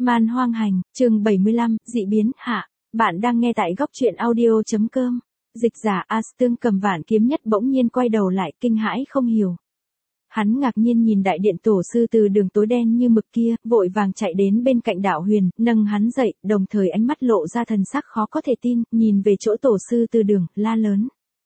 Man hoang hành, chương 75, dị biến, hạ. Bạn đang nghe tại góc truyện audio.com. Dịch giả A Tương cầm vạn kiếm nhất bỗng nhiên quay đầu lại kinh hãi không hiểu. Hắn ngạc nhiên nhìn đại điện tổ sư từ đường tối đen như mực kia, vội vàng chạy đến bên cạnh đạo huyền, nâng hắn dậy, đồng thời ánh mắt lộ ra thần sắc khó có thể tin, nhìn về chỗ tổ sư từ đường, la lớn.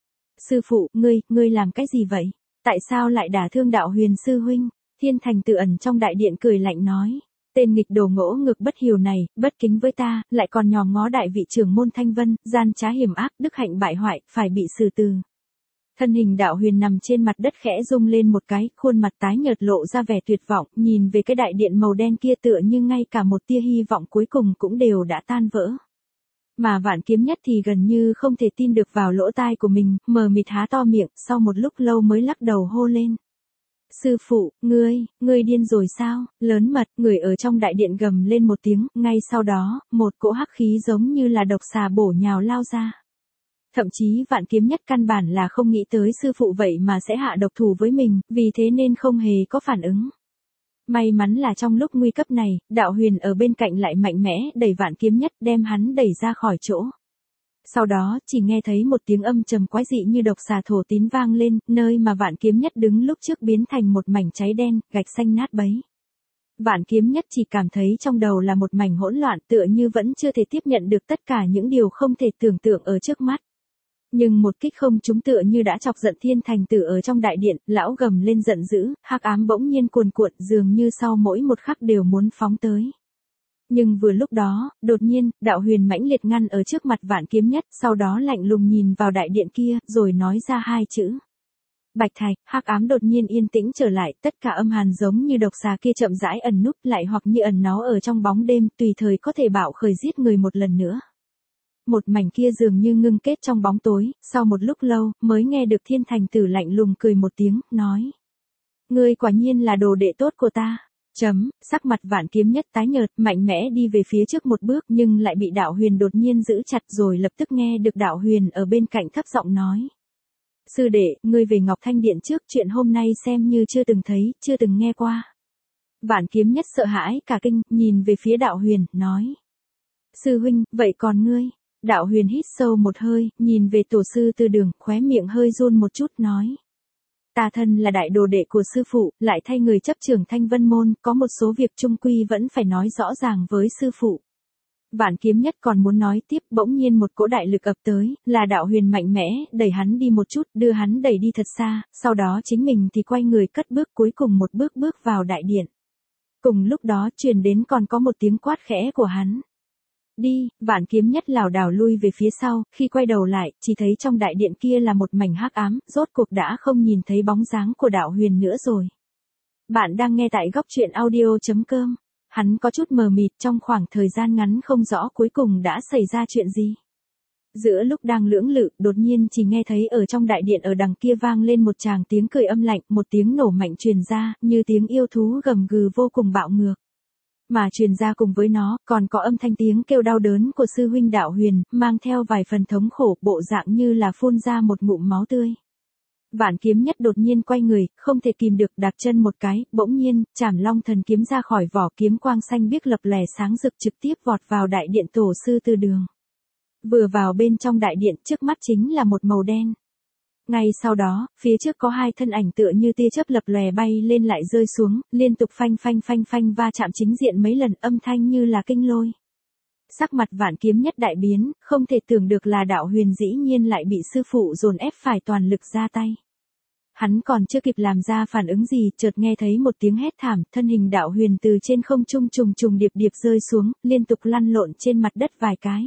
Sư phụ, ngươi làm cái gì vậy? Tại sao lại đả thương đạo huyền sư huynh? Thiên Thành tự ẩn trong đại điện cười lạnh nói. Tên nghịch đồ ngỗ ngược bất hiếu này, bất kính với ta, lại còn nhòm ngó đại vị trưởng môn Thanh Vân, gian trá hiểm ác, đức hạnh bại hoại, phải bị xử từ. Thân hình đạo huyền nằm trên mặt đất khẽ rung lên một cái, khuôn mặt tái nhợt lộ ra vẻ tuyệt vọng, nhìn về cái đại điện màu đen kia tựa như ngay cả một tia hy vọng cuối cùng cũng đều đã tan vỡ. Mà Vạn Kiếm Nhất thì gần như không thể tin được vào lỗ tai của mình, mờ mịt há to miệng, sau một lúc lâu mới lắc đầu hô lên. Sư phụ, ngươi điên rồi sao? Lớn mật, người ở trong đại điện gầm lên một tiếng, ngay sau đó, một cỗ hắc khí giống như là độc xà bổ nhào lao ra. Thậm chí Vạn Kiếm Nhất căn bản là không nghĩ tới sư phụ vậy mà sẽ hạ độc thủ với mình, vì thế nên không hề có phản ứng. May mắn là trong lúc nguy cấp này, đạo huyền ở bên cạnh lại mạnh mẽ đẩy Vạn Kiếm Nhất đem hắn đẩy ra khỏi chỗ. Sau đó, chỉ nghe thấy một tiếng âm trầm quái dị như độc xà thổ tín vang lên, nơi mà Vạn Kiếm Nhất đứng lúc trước biến thành một mảnh cháy đen, gạch xanh nát bấy. Vạn Kiếm Nhất chỉ cảm thấy trong đầu là một mảnh hỗn loạn tựa như vẫn chưa thể tiếp nhận được tất cả những điều không thể tưởng tượng ở trước mắt. Nhưng một kích không trúng tựa như đã chọc giận Thiên Thành Tử ở trong đại điện, lão gầm lên giận dữ, hắc ám bỗng nhiên cuồn cuộn dường như sau mỗi một khắc đều muốn phóng tới. Nhưng vừa lúc đó, đột nhiên, đạo huyền mãnh liệt ngăn ở trước mặt Vạn Kiếm Nhất, sau đó lạnh lùng nhìn vào đại điện kia, rồi nói ra hai chữ. Bạch Thạch, hắc ám đột nhiên yên tĩnh trở lại, tất cả âm hàn giống như độc xà kia chậm rãi ẩn núp lại hoặc như ẩn náu ở trong bóng đêm, tùy thời có thể bạo khởi giết người một lần nữa. Một mảnh kia dường như ngưng kết trong bóng tối, sau một lúc lâu, mới nghe được Thiên Thành Tử lạnh lùng cười một tiếng, nói. Ngươi quả nhiên là đồ đệ tốt của ta. Sắc mặt Vạn Kiếm Nhất tái nhợt, mạnh mẽ đi về phía trước một bước nhưng lại bị đạo huyền đột nhiên giữ chặt rồi lập tức nghe được đạo huyền ở bên cạnh thấp giọng nói. Sư đệ, ngươi về Ngọc Thanh Điện trước, chuyện hôm nay xem như chưa từng thấy, chưa từng nghe qua. Vạn Kiếm Nhất sợ hãi cả kinh, nhìn về phía đạo huyền, nói. Sư huynh, vậy còn ngươi? Đạo huyền hít sâu một hơi, nhìn về tổ sư từ đường, khóe miệng hơi run một chút, nói. Ta thân là đại đồ đệ của sư phụ, lại thay người chấp trưởng Thanh Vân Môn, có một số việc trung quy vẫn phải nói rõ ràng với sư phụ. Vạn Kiếm Nhất còn muốn nói tiếp, bỗng nhiên một cỗ đại lực ập tới, là đạo huyền mạnh mẽ, đẩy hắn đi một chút, đưa hắn đẩy đi thật xa, sau đó chính mình thì quay người cất bước cuối cùng một bước bước vào đại điện. Cùng lúc đó truyền đến còn có một tiếng quát khẽ của hắn. Đi, Vạn Kiếm Nhất lảo đảo lui về phía sau, khi quay đầu lại, chỉ thấy trong đại điện kia là một mảnh hắc ám, rốt cuộc đã không nhìn thấy bóng dáng của đạo huyền nữa rồi. Bạn đang nghe tại góc truyện audio.com. Hắn có chút mờ mịt trong khoảng thời gian ngắn không rõ cuối cùng đã xảy ra chuyện gì. Giữa lúc đang lưỡng lự, đột nhiên chỉ nghe thấy ở trong đại điện ở đằng kia vang lên một tràng tiếng cười âm lạnh, một tiếng nổ mạnh truyền ra, như tiếng yêu thú gầm gừ vô cùng bạo ngược. Mà truyền ra cùng với nó, còn có âm thanh tiếng kêu đau đớn của sư huynh đạo huyền, mang theo vài phần thống khổ, bộ dạng như là phun ra một ngụm máu tươi. Vạn Kiếm Nhất đột nhiên quay người, không thể kìm được đặt chân một cái, bỗng nhiên, Trảm Long Thần kiếm ra khỏi vỏ, kiếm quang xanh biếc lập lè sáng rực trực tiếp vọt vào đại điện tổ sư từ đường. Vừa vào bên trong đại điện, trước mắt chính là một màu đen. Ngay sau đó, phía trước có hai thân ảnh tựa như tia chớp lập lòe bay lên lại rơi xuống, liên tục phanh va chạm chính diện mấy lần, âm thanh như là kinh lôi. Sắc mặt Vạn Kiếm Nhất đại biến, không thể tưởng được là đạo huyền dĩ nhiên lại bị sư phụ dồn ép phải toàn lực ra tay. Hắn còn chưa kịp làm ra phản ứng gì, chợt nghe thấy một tiếng hét thảm, thân hình đạo huyền từ trên không trung trùng điệp rơi xuống, liên tục lăn lộn trên mặt đất vài cái.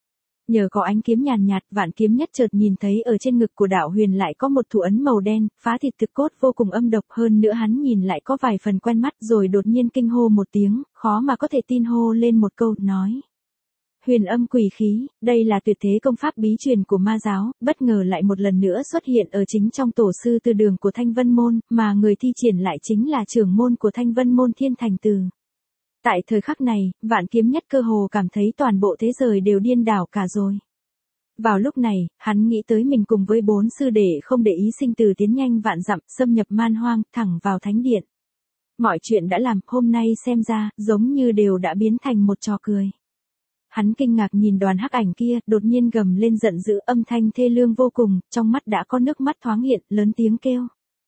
Nhờ có ánh kiếm nhàn nhạt, Vạn Kiếm Nhất chợt nhìn thấy ở trên ngực của đạo huyền lại có một thủ ấn màu đen, phá thịt thực cốt vô cùng âm độc, hơn nữa hắn nhìn lại có vài phần quen mắt, rồi đột nhiên kinh hô một tiếng, khó mà có thể tin hô lên một câu, nói. Huyền âm quỷ khí, đây là tuyệt thế công pháp bí truyền của ma giáo, bất ngờ lại một lần nữa xuất hiện ở chính trong tổ sư từ đường của Thanh Vân Môn, mà người thi triển lại chính là trưởng môn của Thanh Vân Môn Thiên Thành Tử. Tại thời khắc này, Vạn Kiếm Nhất cơ hồ cảm thấy toàn bộ thế giới đều điên đảo cả rồi. Vào lúc này, hắn nghĩ tới mình cùng với 4 sư đệ không để ý sinh tử tiến nhanh vạn dặm, xâm nhập man hoang, thẳng vào thánh điện. Mọi chuyện đã làm, hôm nay xem ra, giống như đều đã biến thành một trò cười. Hắn kinh ngạc nhìn đoàn hắc ảnh kia, đột nhiên gầm lên giận dữ, âm thanh thê lương vô cùng, trong mắt đã có nước mắt thoáng hiện, lớn tiếng kêu.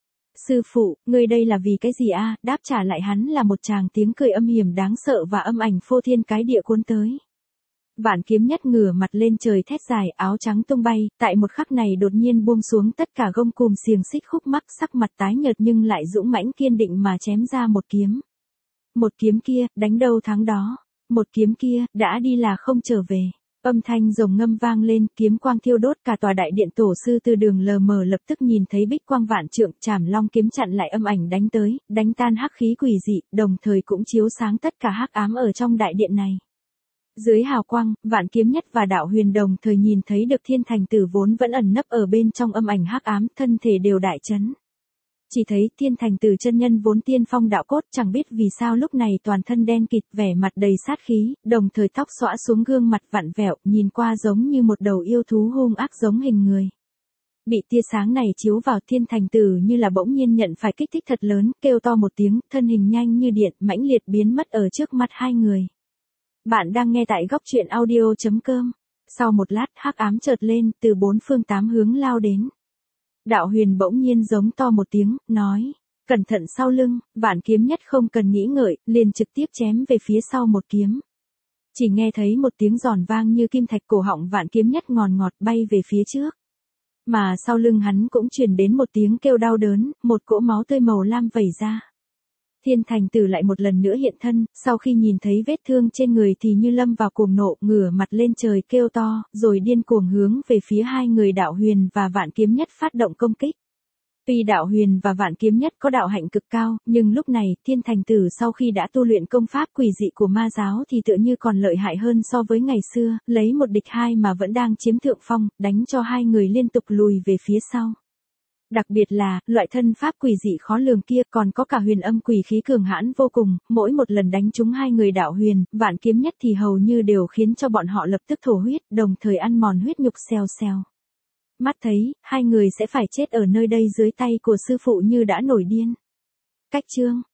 Sư phụ, ngươi đây là vì cái gì a? Đáp trả lại hắn là một tràng tiếng cười âm hiểm đáng sợ và âm ảnh phô thiên cái địa cuốn tới. Vạn Kiếm Nhất ngửa mặt lên trời thét dài, áo trắng tung bay, tại một khắc này đột nhiên buông xuống tất cả gông cùm xiềng xích khúc mắc, sắc mặt tái nhợt nhưng lại dũng mãnh kiên định mà chém ra một kiếm. Một kiếm kia, đánh đâu thắng đó. Một kiếm kia, đã đi là không trở về. Âm thanh rồng ngâm vang lên, kiếm quang thiêu đốt cả tòa đại điện tổ sư từ đường lờ mờ lập tức nhìn thấy bích quang vạn trượng, chảm long kiếm chặn lại âm ảnh đánh tới, đánh tan hắc khí quỷ dị, đồng thời cũng chiếu sáng tất cả hắc ám ở trong đại điện này. Dưới hào quang, Vạn Kiếm Nhất và Đạo Huyền đồng thời nhìn thấy được Thiên Thành Tử vốn vẫn ẩn nấp ở bên trong âm ảnh hắc ám, thân thể đều đại chấn. Chỉ thấy Thiên Thành Tử chân nhân vốn tiên phong đạo cốt, chẳng biết vì sao lúc này toàn thân đen kịt, vẻ mặt đầy sát khí, đồng thời tóc xõa xuống gương mặt vặn vẹo, nhìn qua giống như một đầu yêu thú hung ác giống hình người. Bị tia sáng này chiếu vào, Thiên Thành Tử như là bỗng nhiên nhận phải kích thích thật lớn, kêu to một tiếng, thân hình nhanh như điện, mãnh liệt biến mất ở trước mặt hai người. Bạn đang nghe tại góc truyện audio.com. Sau một lát, hắc ám chợt lên, từ bốn phương tám hướng lao đến. Đạo Huyền bỗng nhiên giống to một tiếng, nói, cẩn thận sau lưng. Vạn Kiếm Nhất không cần nghĩ ngợi, liền trực tiếp chém về phía sau một kiếm. Chỉ nghe thấy một tiếng giòn vang như kim thạch, cổ họng Vạn Kiếm Nhất ngòn ngọt bay về phía trước. Mà sau lưng hắn cũng truyền đến một tiếng kêu đau đớn, một cỗ máu tươi màu lam vẩy ra. Thiên Thành Tử lại một lần nữa hiện thân, sau khi nhìn thấy vết thương trên người thì như lâm vào cuồng nộ, ngửa mặt lên trời kêu to, rồi điên cuồng hướng về phía hai người Đạo Huyền và Vạn Kiếm Nhất phát động công kích. Tuy Đạo Huyền và Vạn Kiếm Nhất có đạo hạnh cực cao, nhưng lúc này, Thiên Thành Tử sau khi đã tu luyện công pháp quỷ dị của ma giáo thì tựa như còn lợi hại hơn so với ngày xưa, lấy một địch hai mà vẫn đang chiếm thượng phong, đánh cho hai người liên tục lùi về phía sau. Đặc biệt là, loại thân pháp quỷ dị khó lường kia còn có cả huyền âm quỷ khí cường hãn vô cùng, mỗi một lần đánh trúng hai người Đạo Huyền, Vạn Kiếm Nhất thì hầu như đều khiến cho bọn họ lập tức thổ huyết, đồng thời ăn mòn huyết nhục xèo xèo. Mắt thấy, hai người sẽ phải chết ở nơi đây dưới tay của sư phụ như đã nổi điên. Cách chương